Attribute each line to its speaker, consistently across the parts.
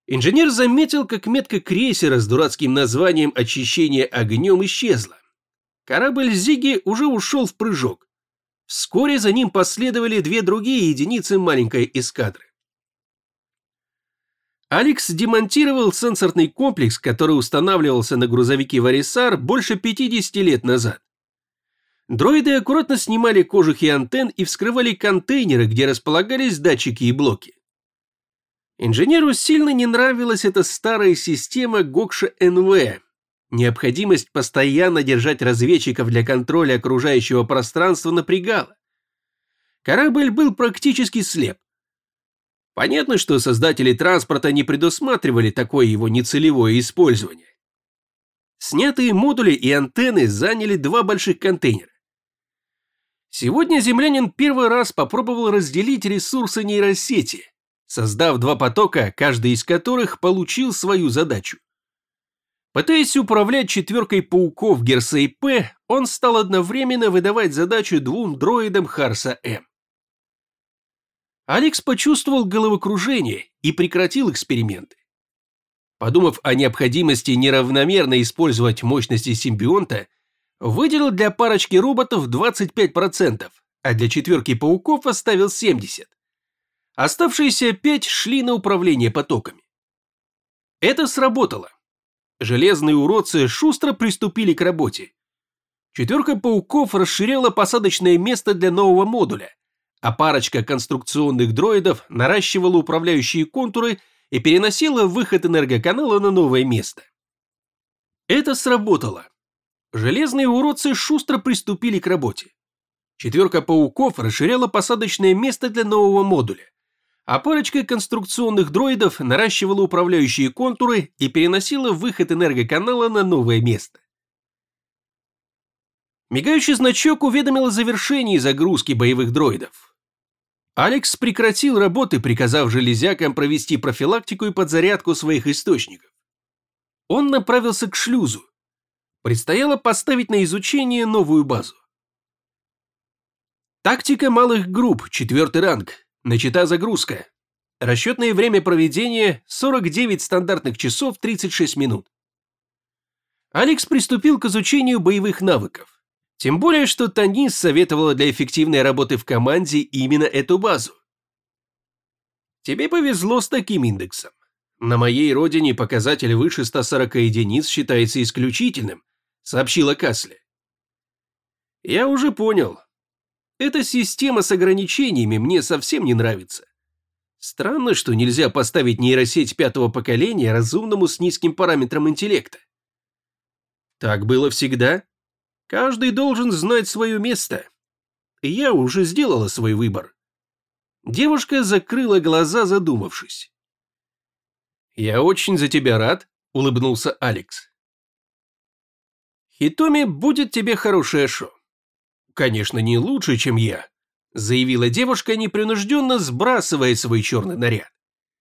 Speaker 1: Инженер заметил, как метка крейсера с дурацким названием «Очищение огнем» исчезла. Корабль Зиги уже ушел в прыжок. Вскоре за ним последовали две другие единицы маленькой эскадры. Алекс демонтировал сенсорный комплекс, который устанавливался на грузовике Варисар больше 50 лет назад. Дроиды аккуратно снимали кожухи антенн и вскрывали контейнеры, где располагались датчики и блоки. Инженеру сильно не нравилась эта старая система ГОКШ-НВ. Необходимость постоянно держать разведчиков для контроля окружающего пространства напрягала. Корабль был практически слеп. Понятно, что создатели транспорта не предусматривали такое его нецелевое использование. Снятые модули и антенны заняли два больших контейнера. Сегодня землянин первый раз попробовал разделить ресурсы нейросети, создав два потока, каждый из которых получил свою задачу. Пытаясь управлять четверкой пауков Герса и П, он стал одновременно выдавать задачу двум дроидам Харса-М. Алекс почувствовал головокружение и прекратил эксперименты. Подумав о необходимости неравномерно использовать мощности симбионта, выделил для парочки роботов 25%, а для четверки пауков оставил 70%. Оставшиеся 5 шли на управление потоками. Это сработало. Железные уродцы шустро приступили к работе. Четверка пауков расширяла посадочное место для нового модуля, а парочка конструкционных дроидов наращивала управляющие контуры и переносила выход энергоканала на новое место. Это сработало. Железные уродцы шустро приступили к работе. Четверка пауков расширяла посадочное место для нового модуля, а парочка конструкционных дроидов наращивала управляющие контуры и переносила выход энергоканала на новое место. Мигающий значок уведомил о завершении загрузки боевых дроидов. Алекс прекратил работы, приказав железякам провести профилактику и подзарядку своих источников. Он направился к шлюзу. Предстояло поставить на изучение новую базу. Тактика малых групп, 4-й ранг. Начата загрузка. Расчетное время проведения 49 стандартных часов 36 минут. Алекс приступил к изучению боевых навыков. Тем более, что Танис советовала для эффективной работы в команде именно эту базу. Тебе повезло с таким индексом. На моей родине показатель выше 140 единиц считается исключительным, сообщила Касли. Я уже понял. Эта система с ограничениями мне совсем не нравится. Странно, что нельзя поставить нейросеть 5-го поколения разумному с низким параметром интеллекта. Так было всегда. Каждый должен знать свое место. Я уже сделала свой выбор. Девушка закрыла глаза, задумавшись. «Я очень за тебя рад», — улыбнулся Алекс. «Хитоми будет тебе хорошее шоу». «Конечно, не лучше, чем я», — заявила девушка, непринужденно сбрасывая свой черный наряд.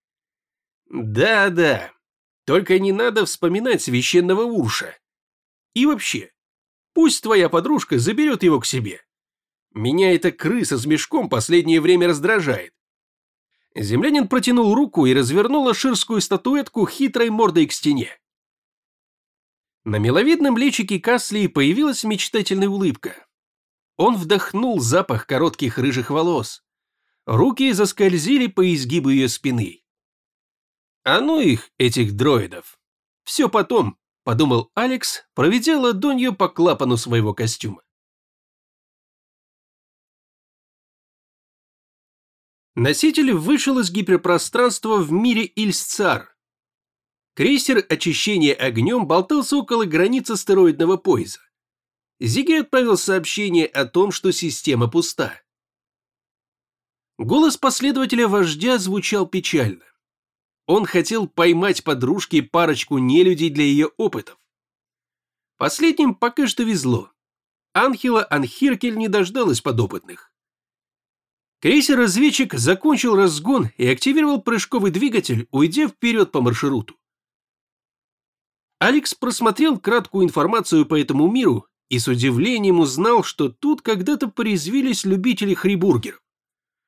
Speaker 1: «Да-да, только не надо вспоминать священного Урша. И вообще, пусть твоя подружка заберет его к себе. Меня эта крыса с мешком последнее время раздражает». Землянин протянул руку и развернул аширскую статуэтку хитрой мордой к стене. На миловидном личике Каслии появилась мечтательная улыбка. Он вдохнул запах коротких рыжих волос. Руки заскользили по изгибу ее спины. «А ну их, этих дроидов! Все потом», — подумал Алекс, проведя ладонью по клапану своего костюма. Носитель вышел из гиперпространства в мире Ильсцар. Крейсер очищения огнем болтался около границы астероидного пояса. Зиги отправил сообщение о том, что система пуста. Голос последователя вождя звучал печально. Он хотел поймать подружке парочку нелюдей для ее опытов. Последним пока что везло. Анхела Анхиркель не дождалась подопытных. Крейсер-разведчик закончил разгон и активировал прыжковый двигатель, уйдя вперед по маршруту. Алекс просмотрел краткую информацию по этому миру и с удивлением узнал, что тут когда-то порезвились любители хрибургеров.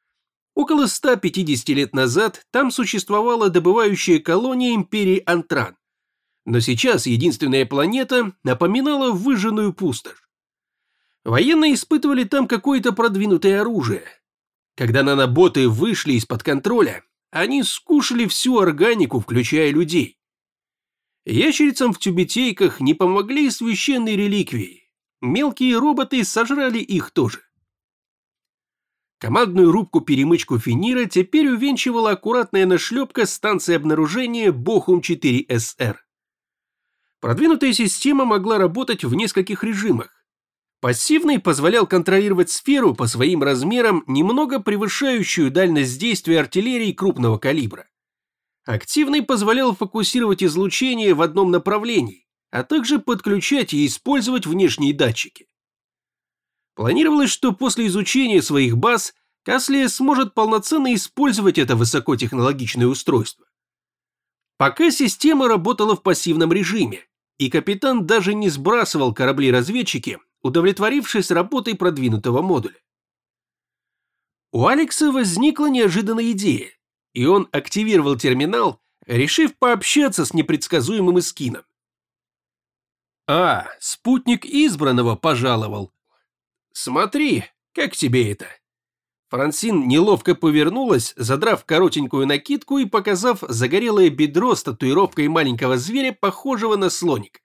Speaker 1: Около 150 лет назад там существовала добывающая колония империи Антран, но сейчас единственная планета напоминала выжженную пустошь. Военные испытывали там какое-то продвинутое оружие. Когда наноботы вышли из-под контроля, они скушали всю органику, включая людей. Ящерицам в тюбетейках не помогли священные реликвии. Мелкие роботы сожрали их тоже. Командную рубку-перемычку Финира теперь увенчивала аккуратная нашлепка станции обнаружения Бохум-4СР. Продвинутая система могла работать в нескольких режимах. Пассивный позволял контролировать сферу по своим размерам, немного превышающую дальность действия артиллерии крупного калибра. Активный позволял фокусировать излучение в одном направлении, а также подключать и использовать внешние датчики. Планировалось, что после изучения своих баз Каслия сможет полноценно использовать это высокотехнологичное устройство. Пока система работала в пассивном режиме, и капитан даже не сбрасывал корабли-разведчики, удовлетворившись работой продвинутого модуля. У Алекса возникла неожиданная идея, и он активировал терминал, решив пообщаться с непредсказуемым эскином. Спутник избранного пожаловал. Смотри, как тебе это? Франсин неловко повернулась, задрав коротенькую накидку и показав загорелое бедро с татуировкой маленького зверя, похожего на слоника.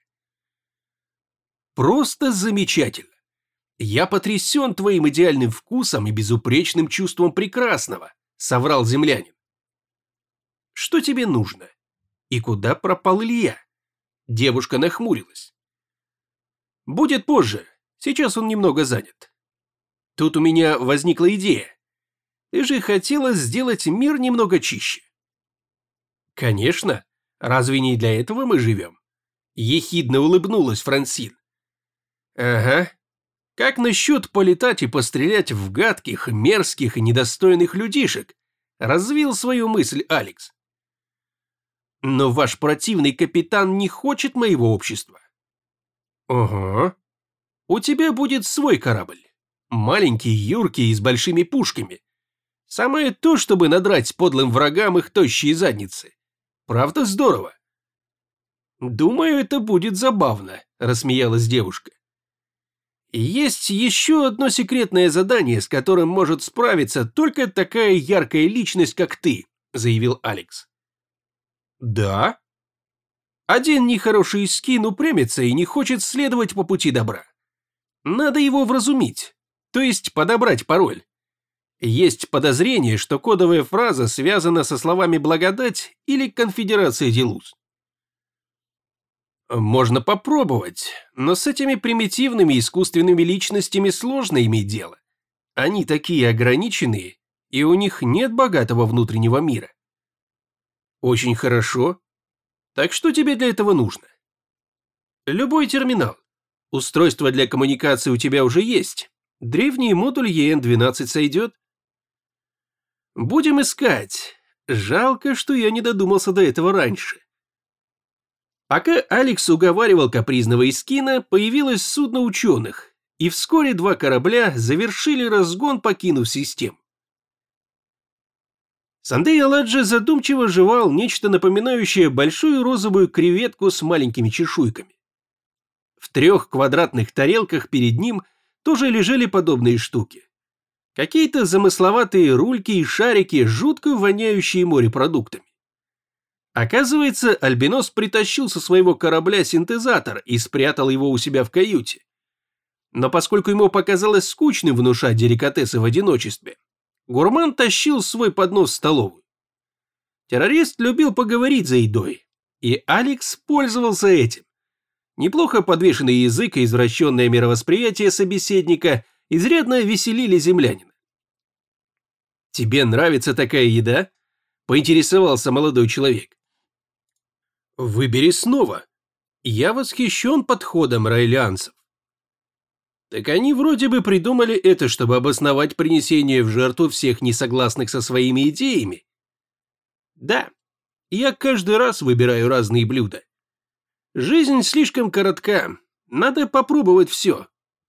Speaker 1: Просто замечательно. Я потрясен твоим идеальным вкусом и безупречным чувством прекрасного, соврал землянин. Что тебе нужно? И куда пропал Илья? Девушка нахмурилась. Будет позже, сейчас он немного занят. Тут у меня возникла идея. Ты же хотела сделать мир немного чище. Конечно, разве не для этого мы живем? Ехидно улыбнулась Франсин. Ага. Как насчет полетать и пострелять в гадких, мерзких и недостойных людишек? Развил свою мысль Алекс. Но ваш противный капитан не хочет моего общества. Ага. У тебя будет свой корабль. Маленький, юркий и с большими пушками. Самое то, чтобы надрать подлым врагам их тощие задницы. Правда здорово? Думаю, это будет забавно, рассмеялась девушка. Есть еще одно секретное задание, с которым может справиться только такая яркая личность, как ты, заявил Алекс. Да? Один нехороший скин упрямится и не хочет следовать по пути добра. Надо его вразумить, то есть подобрать пароль. Есть подозрение, что кодовая фраза связана со словами «благодать» или «конфедерация Делуз». Можно попробовать, но с этими примитивными искусственными личностями сложно иметь дело. Они такие ограниченные, и у них нет богатого внутреннего мира. Очень хорошо. Так что тебе для этого нужно? Любой терминал. Устройство для коммуникации у тебя уже есть. Древний модуль EN-12 сойдет. Будем искать. Жалко, что я не додумался до этого раньше. Пока Алекс уговаривал капризного эскина, появилось судно ученых, и вскоре два корабля завершили разгон, покинув систему. Сандей Аладжи задумчиво жевал нечто напоминающее большую розовую креветку с маленькими чешуйками. В 3 квадратных тарелках перед ним тоже лежали подобные штуки. Какие-то замысловатые рульки и шарики, жутко воняющие морепродуктами. Оказывается, Альбинос притащил со своего корабля синтезатор и спрятал его у себя в каюте. Но поскольку ему показалось скучным внушать деликатесы в одиночестве, гурман тащил свой поднос в столовую. Террорист любил поговорить за едой, и Алекс пользовался этим. Неплохо подвешенный язык и извращенное мировосприятие собеседника изрядно веселили землянина. «Тебе нравится такая еда?» – поинтересовался молодой человек. «Выбери снова. Я восхищен подходом раэлианцев». Так они вроде бы придумали это, чтобы обосновать принесение в жертву всех несогласных со своими идеями. Да, я каждый раз выбираю разные блюда. Жизнь слишком коротка, надо попробовать все.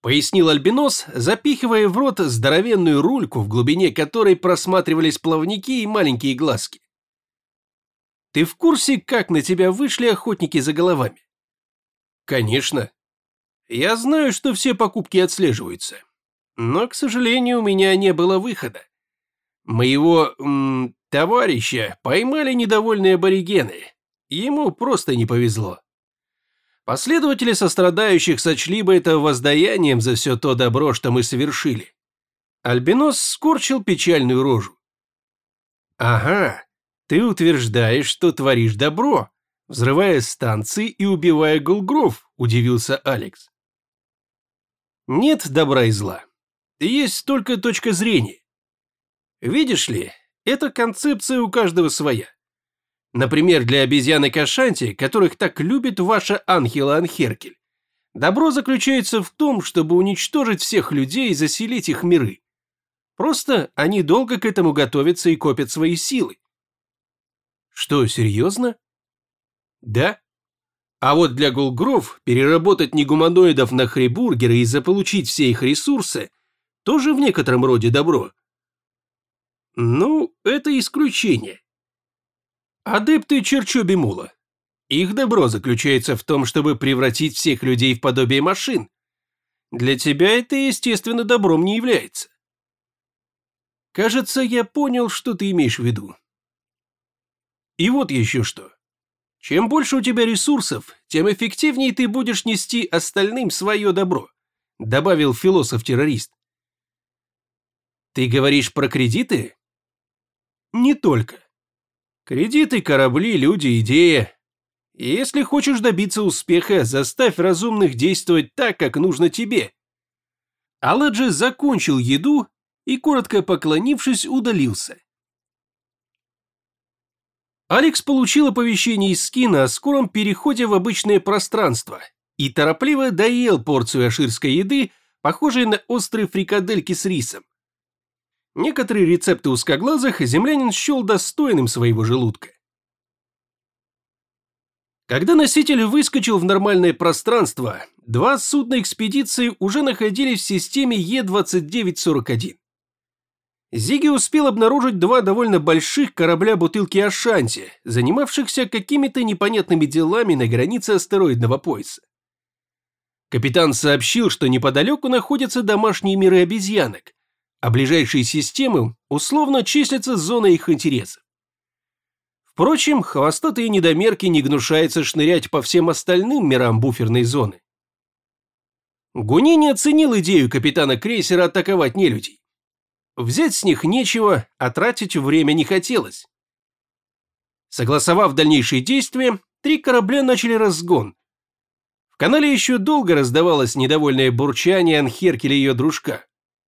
Speaker 1: пояснил Альбинос, запихивая в рот здоровенную рульку, в глубине которой просматривались плавники и маленькие глазки. Ты в курсе, как на тебя вышли охотники за головами? Конечно. Я знаю, что все покупки отслеживаются. Но, к сожалению, у меня не было выхода. Моего товарища поймали недовольные аборигены. Ему просто не повезло. Последователи сострадающих сочли бы это воздаянием за все то добро, что мы совершили. Альбинос скорчил печальную рожу. Ага, ты утверждаешь, что творишь добро, взрывая станции и убивая Голгров, удивился Алекс. Нет добра и зла. Есть только точка зрения. Видишь ли, эта концепция у каждого своя. Например, для обезьяны Кашанти, которых так любит ваша Анхела Анхеркель, добро заключается в том, чтобы уничтожить всех людей и заселить их миры. Просто они долго к этому готовятся и копят свои силы. Что, серьезно? Да. А вот для Голгров переработать негуманоидов на хрибургеры и заполучить все их ресурсы тоже в некотором роде добро. Ну, это исключение. Адепты Черчоби-Мула. Их добро заключается в том, чтобы превратить всех людей в подобие машин. Для тебя это, естественно, добром не является. Кажется, я понял, что ты имеешь в виду. И вот еще что. Чем больше у тебя ресурсов, тем эффективнее ты будешь нести остальным свое добро, добавил философ-террорист. Ты говоришь про кредиты? Не только. Кредиты, корабли, люди, идеи. Если хочешь добиться успеха, заставь разумных действовать так, как нужно тебе. Аладжи закончил еду и, коротко поклонившись, удалился. Алекс получил оповещение из Скина о скором переходе в обычное пространство и торопливо доел порцию аширской еды, похожей на острые фрикадельки с рисом. Некоторые рецепты узкоглазых землянин счел достойным своего желудка. Когда носитель выскочил в нормальное пространство, два судна экспедиции уже находились в системе Е-2941. Зиги успел обнаружить два довольно больших корабля-бутылки Ашанти, занимавшихся какими-то непонятными делами на границе астероидного пояса. Капитан сообщил, что неподалеку находятся домашние миры обезьянок, а ближайшие системы условно числятся зоной их интересов. Впрочем, хвостатые недомерки не гнушаются шнырять по всем остальным мирам буферной зоны. Гуни не оценил идею капитана крейсера атаковать нелюдей. Взять с них нечего, а тратить время не хотелось. Согласовав дальнейшие действия, три корабля начали разгон. В канале еще долго раздавалось недовольное бурчание Анхеркеля и ее дружка.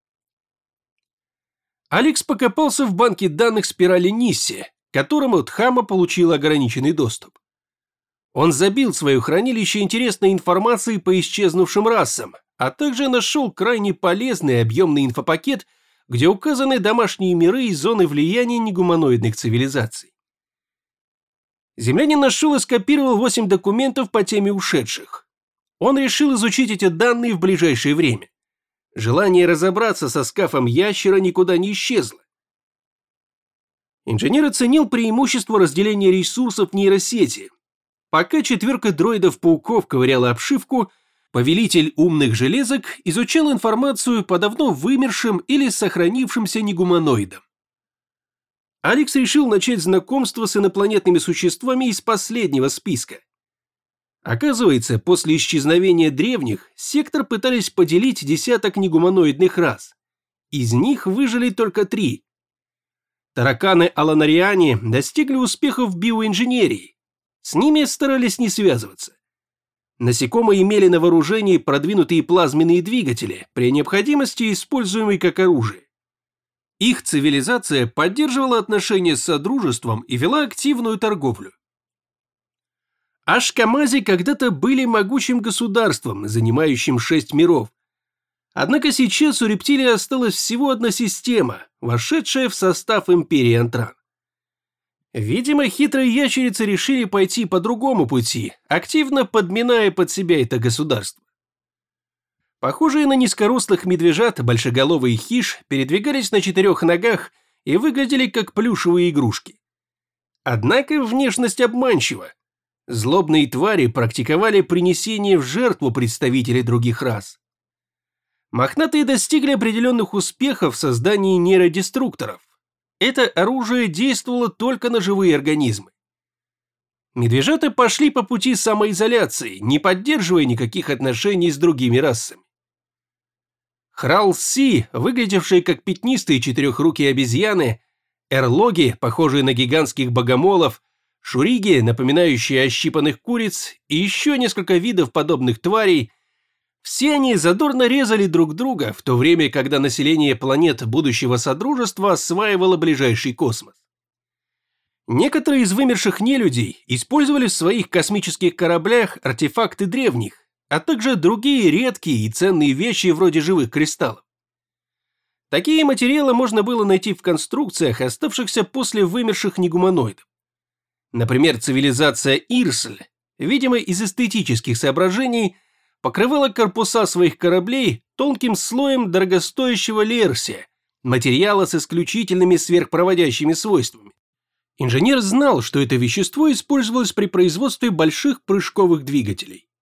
Speaker 1: Алекс покопался в банке данных спирали Нисси, к которому Тхама получил ограниченный доступ. Он забил свое хранилище интересной информации по исчезнувшим расам, а также нашел крайне полезный и объемный инфопакет, где указаны домашние миры и зоны влияния негуманоидных цивилизаций. Землянин нашел и скопировал 8 документов по теме ушедших. Он решил изучить эти данные в ближайшее время. Желание разобраться со скафом ящера никуда не исчезло. Инженер оценил преимущество разделения ресурсов нейросети. Пока четверка дроидов-пауков ковыряла обшивку, повелитель умных железок изучал информацию по давно вымершим или сохранившимся негуманоидам. Алекс решил начать знакомство с инопланетными существами из последнего списка. Оказывается, после исчезновения древних, сектор пытались поделить десяток негуманоидных рас. Из них выжили только 3. Тараканы-аланариане достигли успехов в биоинженерии. С ними старались не связываться. Насекомые имели на вооружении продвинутые плазменные двигатели, при необходимости используемые как оружие. Их цивилизация поддерживала отношения с Содружеством и вела активную торговлю. Ашкамази когда-то были могучим государством, занимающим 6 миров. Однако сейчас у рептилий осталась всего одна система, вошедшая в состав империи Антран. Видимо, хитрые ящерицы решили пойти по другому пути, активно подминая под себя это государство. Похожие на низкорослых медвежат большеголовые хищ передвигались на 4 ногах и выглядели как плюшевые игрушки. Однако внешность обманчива. Злобные твари практиковали принесение в жертву представителей других рас. Мохнатые достигли определенных успехов в создании нейродеструкторов. Это оружие действовало только на живые организмы. Медвежата пошли по пути самоизоляции, не поддерживая никаких отношений с другими расами. Храл-Си, выглядевшие как пятнистые четырехрукие обезьяны, эрлоги, похожие на гигантских богомолов, шуриги, напоминающие ощипанных куриц, и еще несколько видов подобных тварей, все они задорно резали друг друга, в то время, когда население планет будущего Содружества осваивало ближайший космос. Некоторые из вымерших нелюдей использовали в своих космических кораблях артефакты древних, а также другие редкие и ценные вещи вроде живых кристаллов. Такие материалы можно было найти в конструкциях, оставшихся после вымерших негуманоидов. Например, цивилизация Ирсль, видимо из эстетических соображений, покрывала корпуса своих кораблей тонким слоем дорогостоящего лерсия, материала с исключительными сверхпроводящими свойствами. Инженер знал, что это вещество использовалось при производстве больших прыжковых двигателей.